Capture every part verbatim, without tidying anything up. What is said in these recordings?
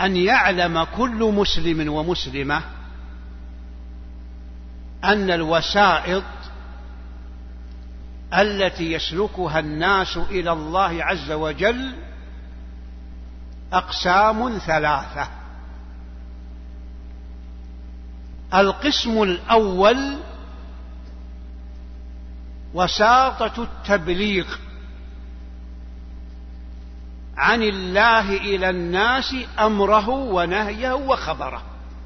أن يعلم كل مسلم ومسلمة أن الوسائط التي يسلكها الناس إلى الله عز وجل أقسام ثلاثة. القسم الأول وساطة التبليغ عن الله إلى الناس أمره ونهيه وخبره،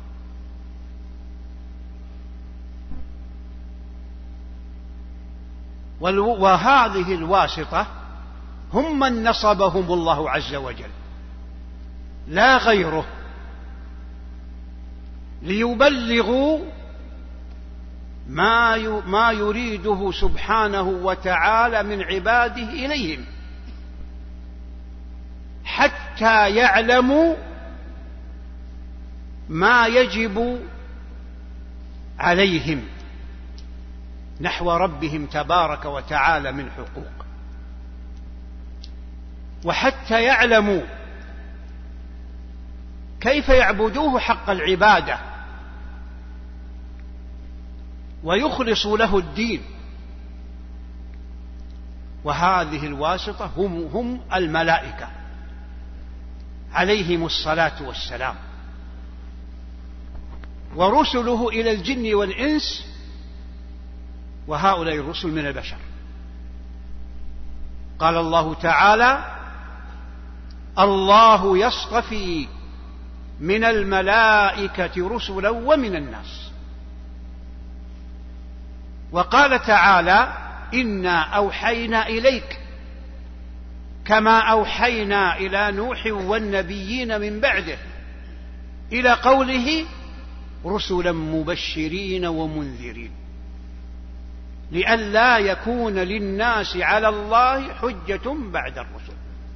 وهذه الواسطة هم من نصبهم الله عز وجل لا غيره، ليبلغوا ما يريده سبحانه وتعالى من عباده إليهم، حتى يعلموا ما يجب عليهم نحو ربهم تبارك وتعالى من حقوق، وحتى يعلموا كيف يعبدوه حق العبادة ويخلصوا له الدين. وهذه الواسطة هم, هم الملائكة عليهم الصلاة والسلام، ورسله إلى الجن والإنس، وهؤلاء الرسل من البشر. قال الله تعالى: الله يصطفي من الملائكة رسلا ومن الناس. وقال تعالى: إنا أوحينا إليك كما أوحينا إلى نوح والنبيين من بعده، إلى قوله: رسلا مبشرين ومنذرين لئلا يكون للناس على الله حجة بعد الرسل.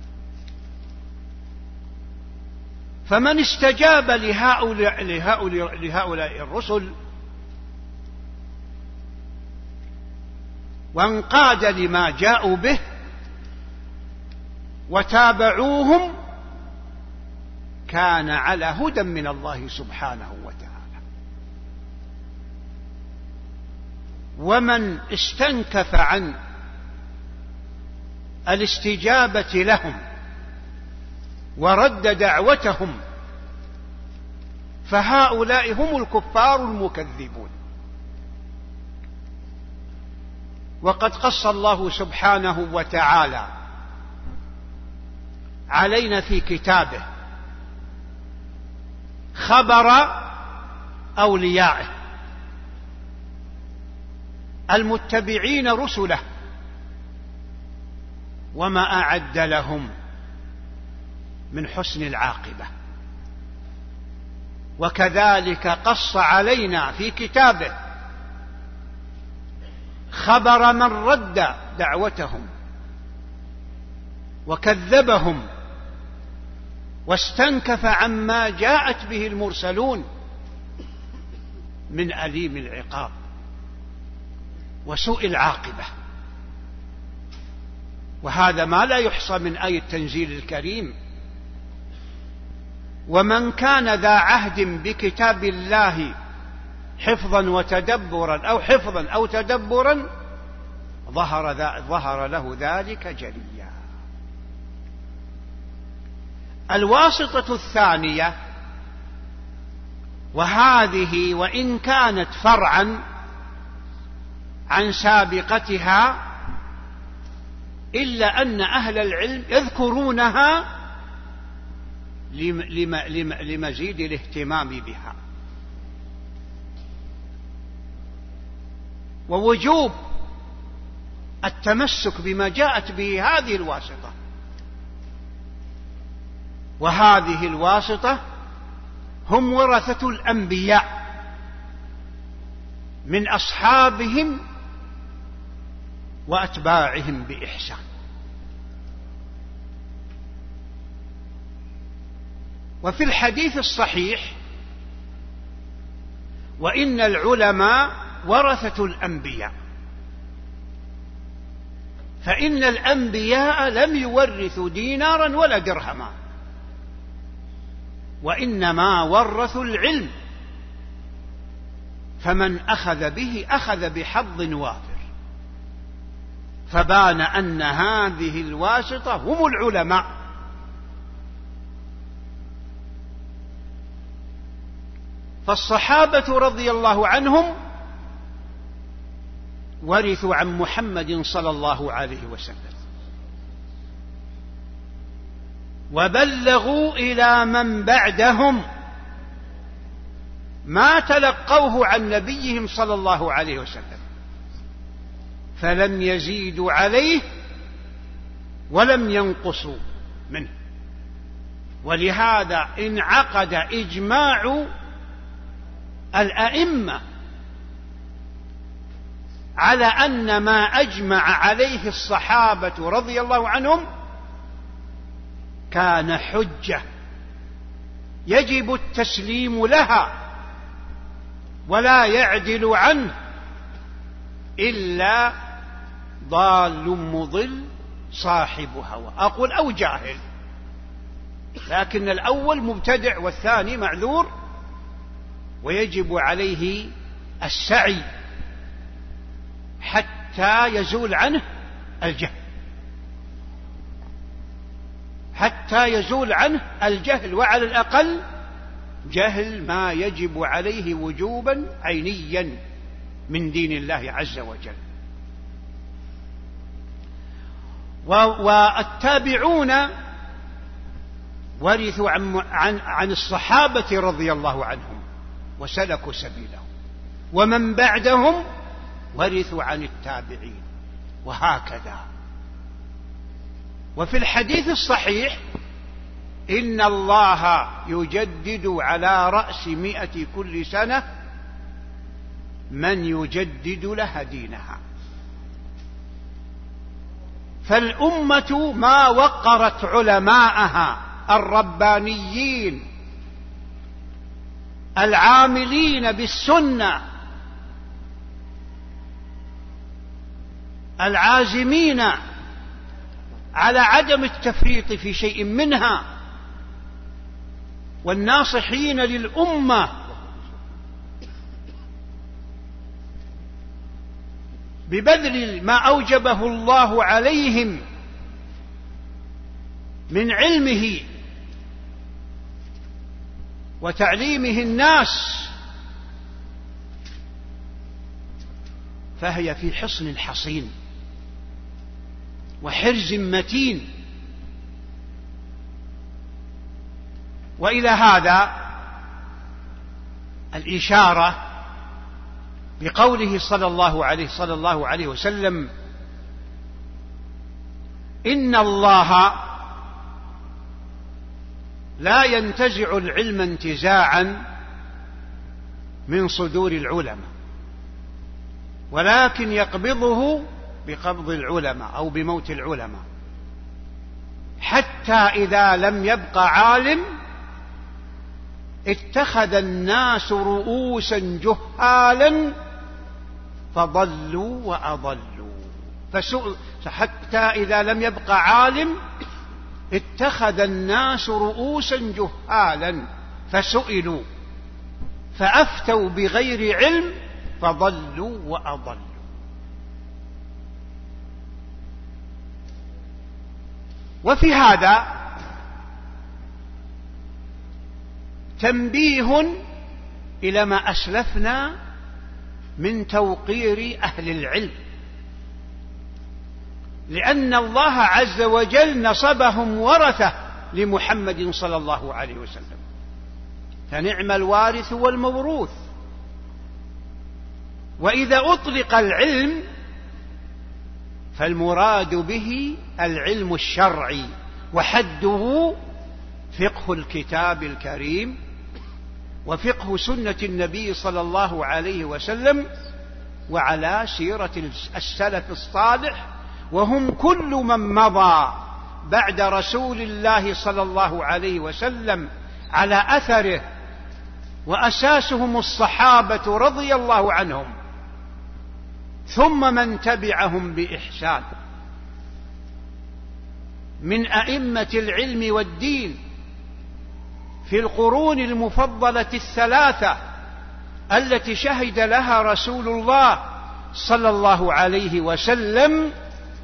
فمن استجاب لهؤلاء, لهؤلاء, لهؤلاء الرسل وانقاد لما جاءوا به وتابعوهم كان على هدى من الله سبحانه وتعالى. ومن استنكف عن الاستجابة لهم ورد دعوتهم فهؤلاء هم الكفار المكذبون. وقد قص الله سبحانه وتعالى علينا في كتابه خبر أوليائه المتبعين رسله وما أعد لهم من حسن العاقبة. وكذلك قص علينا في كتابه خبر من رد دعوتهم وكذبهم واستنكف عما جاءت به المرسلون من أليم العقاب وسوء العاقبة. وهذا ما لا يحصى من آية التنزيل الكريم. ومن كان ذا عهد بكتاب الله حفظا وتدبرا أو حفظا أو تدبرا ظهر, ظهر له ذلك جليا. الواسطة الثانية، وهذه وإن كانت فرعا عن سابقتها إلا أن أهل العلم يذكرونها لمزيد الاهتمام بها، ووجوب التمسك بما جاءت به هذه الواسطة. وهذه الواسطة هم ورثة الأنبياء من أصحابهم وأتباعهم بإحسان. وفي الحديث الصحيح: وإن العلماء ورثة الأنبياء، فإن الأنبياء لم يورثوا دينارا ولا درهما، وإنما ورثوا العلم، فمن أخذ به أخذ بحظ وافر. فبان أن هذه الواسطة هم العلماء. فالصحابة رضي الله عنهم ورثوا عن محمد صلى الله عليه وسلم، وبلغوا إلى من بعدهم ما تلقوه عن نبيهم صلى الله عليه وسلم، فلم يزيدوا عليه ولم ينقصوا منه. ولهذا انعقد إجماع الأئمة على أن ما أجمع عليه الصحابة رضي الله عنهم كان حجة يجب التسليم لها، ولا يعدل عنه إلا ضال مضل صاحب هوى، أقول أو جاهل، لكن الأول مبتدع والثاني معذور، ويجب عليه السعي حتى يزول عنه الجهل، حتى يزول عنه الجهل، وعلى الأقل جهل ما يجب عليه وجوبا عينيا من دين الله عز وجل. والتابعون ورثوا عن, عن, عن الصحابة رضي الله عنهم وسلكوا سبيلهم، ومن بعدهم ورثوا عن التابعين، وهكذا. وفي الحديث الصحيح إن الله يجدد على رأس مئة كل سنة من يجدد لها دينها. فالأمة ما وقرت علماءها الربانيين العاملين بالسنة العازمين على عدم التفريط في شيء منها، والناصحين للأمة ببذل ما أوجبه الله عليهم من علمه وتعليمه الناس، فهي في حصن حصين وحرز متين. وإلى هذا الإشارة بقوله صلى الله عليه صلى الله عليه وسلم: إن الله لا ينتزع العلم انتزاعا من صدور العلماء، ولكن يقبضه بقبض العلماء أو بموت العلماء، حتى إذا لم يبق عالم اتخذ الناس رؤوسا جهالا فضلوا وأضلوا. فسئل حتى إذا لم يبق عالم اتخذ الناس رؤوسا جهالا فسئلوا فأفتوا بغير علم فضلوا وأضلوا. وفي هذا تنبيه إلى ما أسلفنا من توقير أهل العلم، لأن الله عز وجل نصبهم ورثة لمحمد صلى الله عليه وسلم، فنعم الوارث والموروث. وإذا أطلق العلم فالمراد به العلم الشرعي، وحده فقه الكتاب الكريم وفقه سنة النبي صلى الله عليه وسلم وعلى سيرة السلف الصالح، وهم كل من مضى بعد رسول الله صلى الله عليه وسلم على أثره، وأساسهم الصحابة رضي الله عنهم، ثم من تبعهم بإحسان من أئمة العلم والدين في القرون المفضلة الثلاثة التي شهد لها رسول الله صلى الله عليه وسلم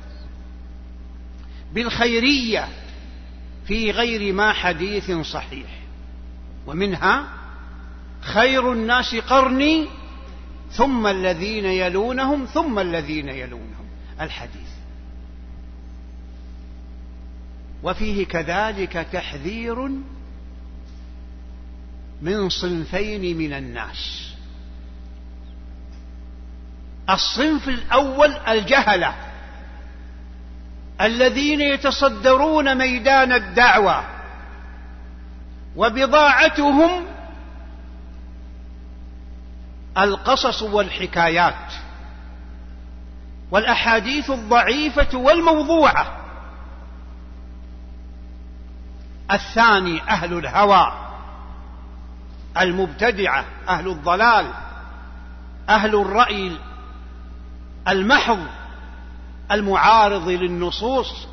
بالخيرية في غير ما حديث صحيح، ومنها خير الناس قرني ثم الذين يلونهم ثم الذين يلونهم الحديث. وفيه كذلك تحذير من صنفين من الناس. الصنف الأول الجهلة الذين يتصدرون ميدان الدعوة وبضاعتهم القصص والحكايات والأحاديث الضعيفة والموضوعة. الثاني أهل الهوى المبتدعة، أهل الضلال، أهل الرأي المحض المعارض للنصوص.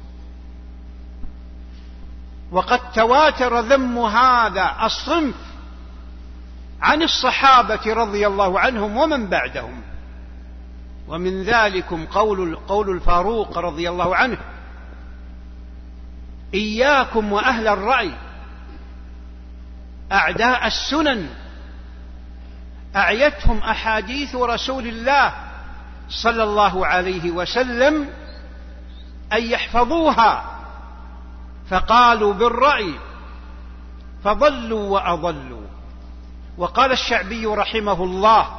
وقد تواتر ذم هذا الصنف عن الصحابة رضي الله عنهم ومن بعدهم، ومن ذلكم قول قول الفاروق رضي الله عنه: إياكم وأهل الرأي أعداء السنن، أعيتهم أحاديث رسول الله صلى الله عليه وسلم أن يحفظوها فقالوا بالرأي فضلوا وأضلوا. وقال الشعبي رحمه الله: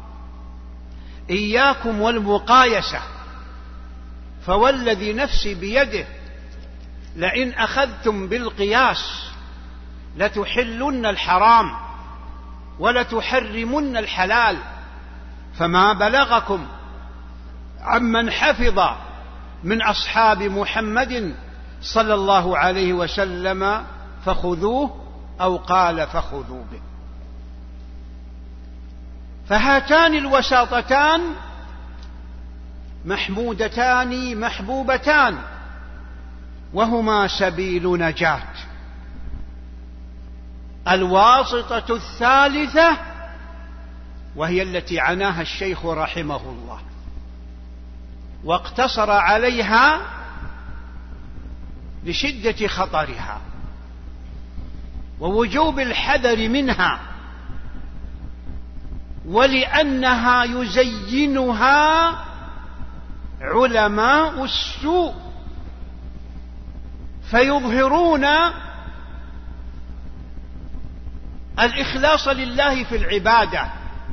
إياكم والمقايسة، فوالذي نفسي بيده لئن أخذتم بالقياس لتحلن الحرام ولتحرمن الحلال، فما بلغكم عمن حفظ من أصحاب محمد صلى الله عليه وسلم فخذوه، أو قال فخذوا به. فهاتان الوساطتان محمودتان محبوبتان، وهما سبيل نجاة. الواسطة الثالثة وهي التي عناها الشيخ رحمه الله واقتصر عليها لشدة خطرها ووجوب الحذر منها، ولأنها يزينها علماء السوء فيظهرون الإخلاص لله في العبادة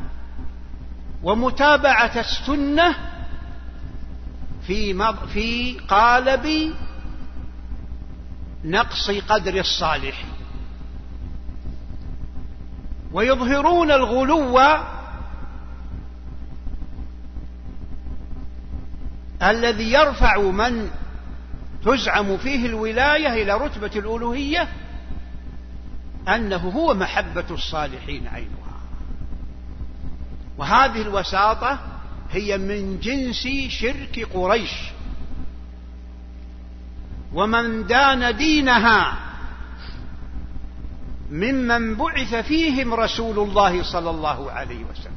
ومتابعة السنة في في قالب نقص قدر الصالح، ويظهرون الغلو الذي يرفع من تزعم فيه الولاية إلى رتبة الألوهية أنه هو محبة الصالحين عينها. وهذه الوساطة هي من جنس شرك قريش، ومن دان دينها ممن بعث فيهم رسول الله صلى الله عليه وسلم.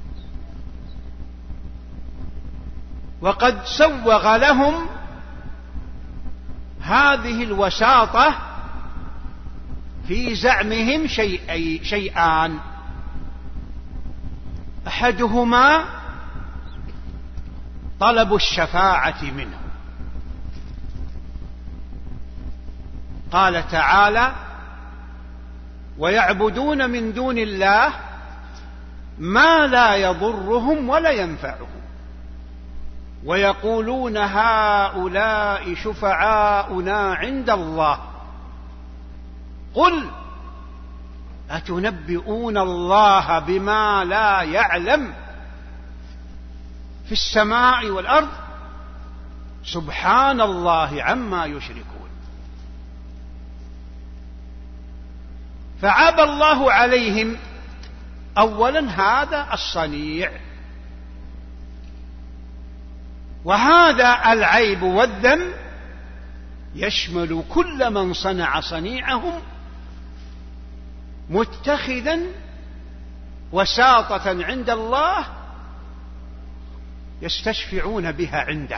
وقد سوغ لهم هذه الوساطة في زعمهم شيئي شيئان: أحدهما طلب الشفاعة منه. قال تعالى: ويعبدون من دون الله ما لا يضرهم ولا ينفعهم ويقولون هؤلاء شفعاؤنا عند الله قل أتنبئون الله بما لا يعلم في السماء والأرض سبحان الله عما يشركون. فعاب الله عليهم أولا هذا الصنيع، وهذا العيب والذم يشمل كل من صنع صنيعهم متخذا وساطة عند الله يستشفعون بها عنده،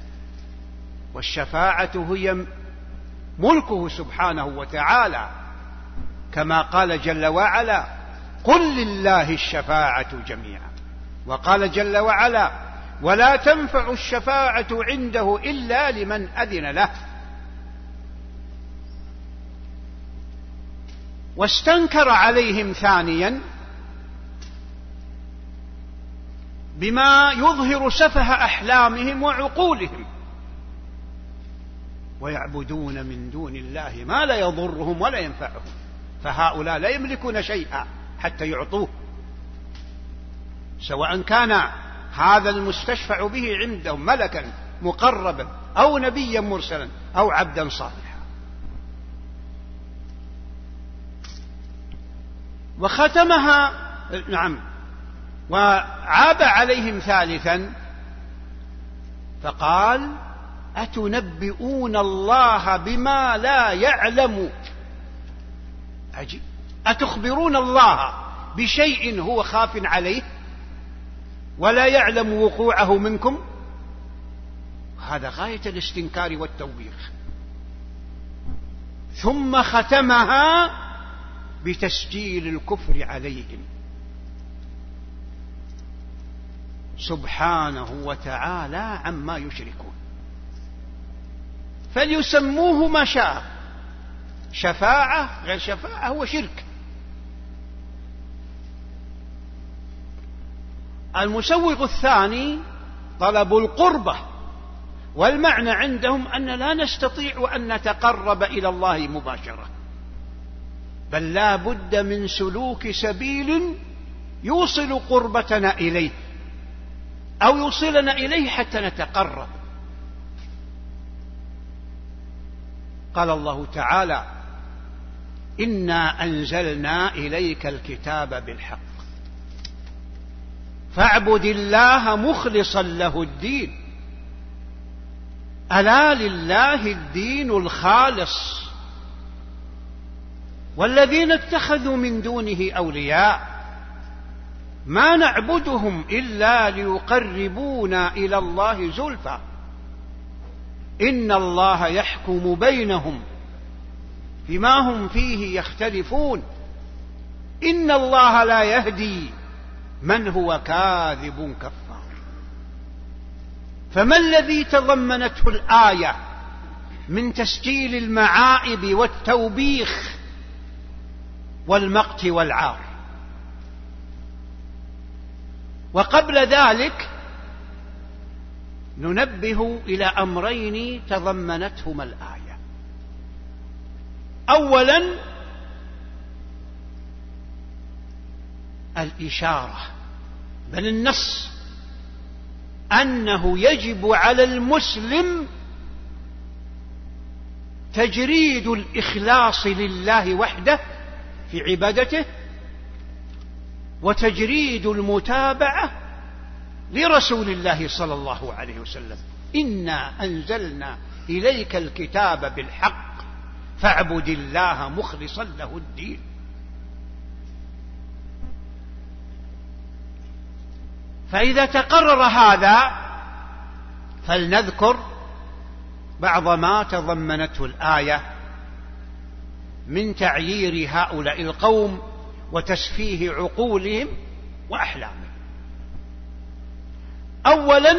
والشفاعة هي ملكه سبحانه وتعالى، كما قال جل وعلا: قل لله الشفاعة جميعا. وقال جل وعلا: ولا تنفع الشفاعة عنده إلا لمن أذن له. واستنكر عليهم ثانيا بما يظهر سفه أحلامهم وعقولهم، ويعبدون من دون الله ما لا يضرهم ولا ينفعهم، فهؤلاء لا يملكون شيئا حتى يعطوه، سواء كان هذا المستشفع به عندهم ملكا مقربا أو نبيا مرسلا أو عبدا صالحا. وختمها نعم وعاب عليهم ثالثا فقال: أتنبئون الله بما لا يعلم. عجيب، أتخبرون الله بشيء هو خاف عليه ولا يعلم وقوعه منكم؟ هذا غاية الاستنكار والتوبيخ. ثم ختمها بتسجيل الكفر عليهم سبحانه وتعالى عما يشركون، فليسموه ما شاء، شفاعة غير شفاعة هو شرك. المسوغ الثاني طلب القربة، والمعنى عندهم أن لا نستطيع أن نتقرب إلى الله مباشرة، بل لا بد من سلوك سبيل يوصل قربتنا إليه أو يوصلنا إليه حتى نتقرب. قال الله تعالى: إنا أنزلنا إليك الكتاب بالحق فاعبد الله مخلصا له الدين ألا لله الدين الخالص والذين اتخذوا من دونه أولياء ما نعبدهم إلا ليقربونا إلى الله زلفى إن الله يحكم بينهم فيما هم فيه يختلفون إن الله لا يهدي من هو كاذب كفار. فما الذي تضمنته الآية من تسجيل المعائب والتوبيخ والمقت والعار؟ وقبل ذلك ننبه إلى أمرين تضمنتهما الآية. أولا الإشارة بل النص أنه يجب على المسلم تجريد الإخلاص لله وحده في عبادته وتجريد المتابعة لرسول الله صلى الله عليه وسلم. إنا أنزلنا إليك الكتاب بالحق فاعبد الله مخلصا له الدين. فإذا تقرر هذا فلنذكر بعض ما تضمنته الآية من تعيير هؤلاء القوم وتسفيه عقولهم وأحلامهم. أولا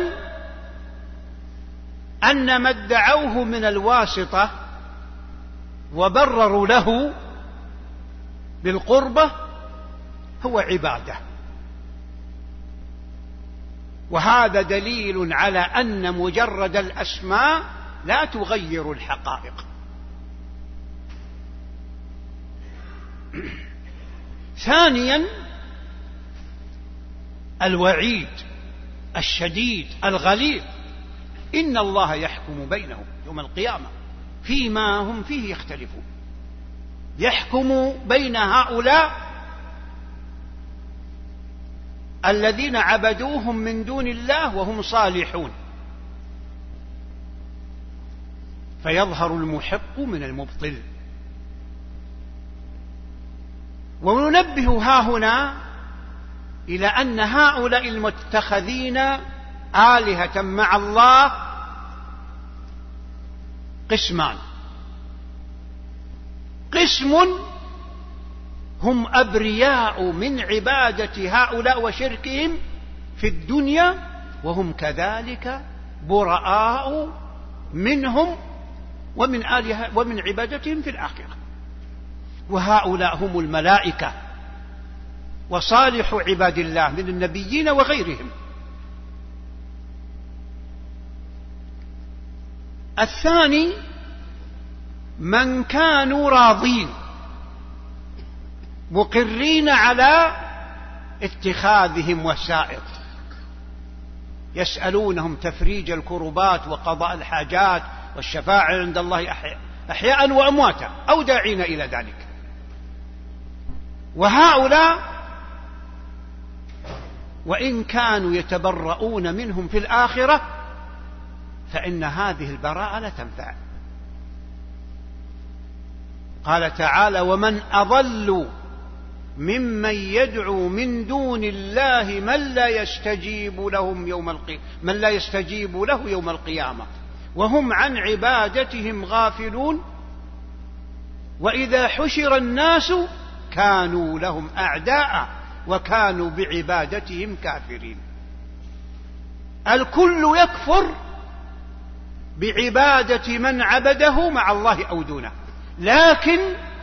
أن ما ادعوه من الواسطة وبرروا له بالقربة هو عبادة، وهذا دليل على أن مجرد الأسماء لا تغير الحقائق. ثانيا الوعيد الشديد الغليظ إن الله يحكم بينهم يوم القيامة فيما هم فيه يختلفون، يحكم بين هؤلاء الذين عبدوهم من دون الله وهم صالحون، فيظهر المحق من المبطل. وننبه هاهنا إلى أن هؤلاء المتخذين آلهة مع الله قسمان: قسم هم أبرياء من عبادة هؤلاء وشركهم في الدنيا، وهم كذلك براء منهم ومن آلهة ومن عبادتهم في الآخرة. وهؤلاء هم الملائكة وصالح عباد الله من النبيين وغيرهم. الثاني من كانوا راضين مقرين على اتخاذهم وسائط، يسألونهم تفريج الكربات وقضاء الحاجات والشفاعة عند الله أحياء وأمواتا أو داعين إلى ذلك. وهؤلاء وإن كانوا يتبرؤون منهم في الآخرة فإن هذه البراءة لا تنفع. قال تعالى: ومن أضل ممن يدعو من دون الله من لا يستجيب لهم يوم القيامة من لا يستجيب له يوم القيامة وهم عن عبادتهم غافلون وإذا حشر الناس كانوا لهم أعداء وكانوا بعبادتهم كافرين. الكل يكفر بعبادة من عبده مع الله أو دونه، لكن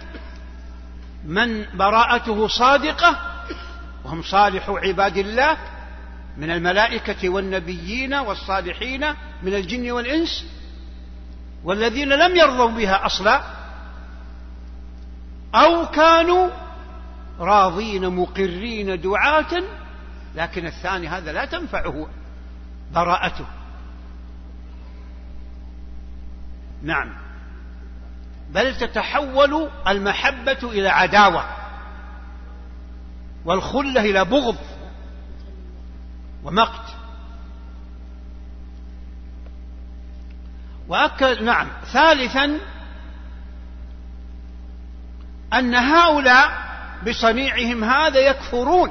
من براءته صادقة وهم صالح عباد الله من الملائكة والنبيين والصالحين من الجن والإنس والذين لم يرضوا بها أصلا أو كانوا راضين مقرين دعاة، لكن الثاني هذا لا تنفعه براءته. نعم، بل تتحول المحبة إلى عداوة والخلة إلى بغض ومقت. وأكد نعم ثالثا أن هؤلاء بصنيعهم هذا يكفرون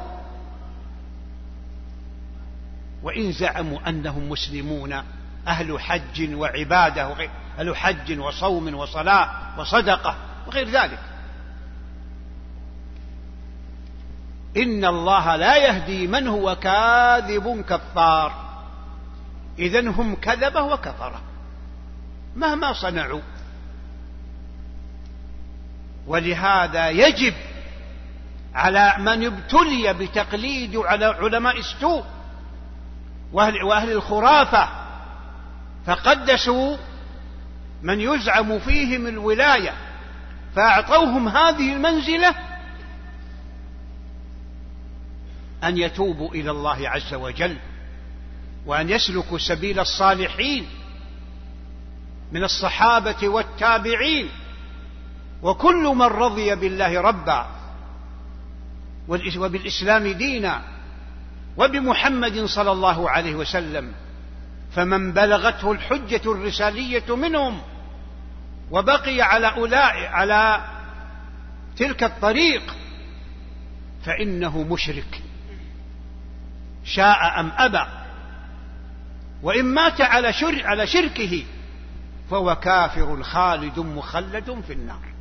وإن زعموا أنهم مسلمون أهل حج وعبادة وغير أهل حج وصوم وصلاة وصدقة وغير ذلك. إن الله لا يهدي من هو كاذب كفار. إذن هم كذبة وكفرة مهما صنعوا. ولهذا يجب على من ابتلي بتقليد على علماء السوء وأهل, وأهل الخرافة فقدسوا من يزعم فيهم الولاية فأعطوهم هذه المنزلة أن يتوبوا إلى الله عز وجل وأن يسلكوا سبيل الصالحين من الصحابة والتابعين وكل من رضي بالله ربا وبالإسلام دينا وبمحمد صلى الله عليه وسلم. فمن بلغته الحجة الرسالية منهم وبقي على أولئك على تلك الطريق فإنه مشرك شاء أم أبى، وإن مات على شركه فهو كافر خالد مخلد في النار.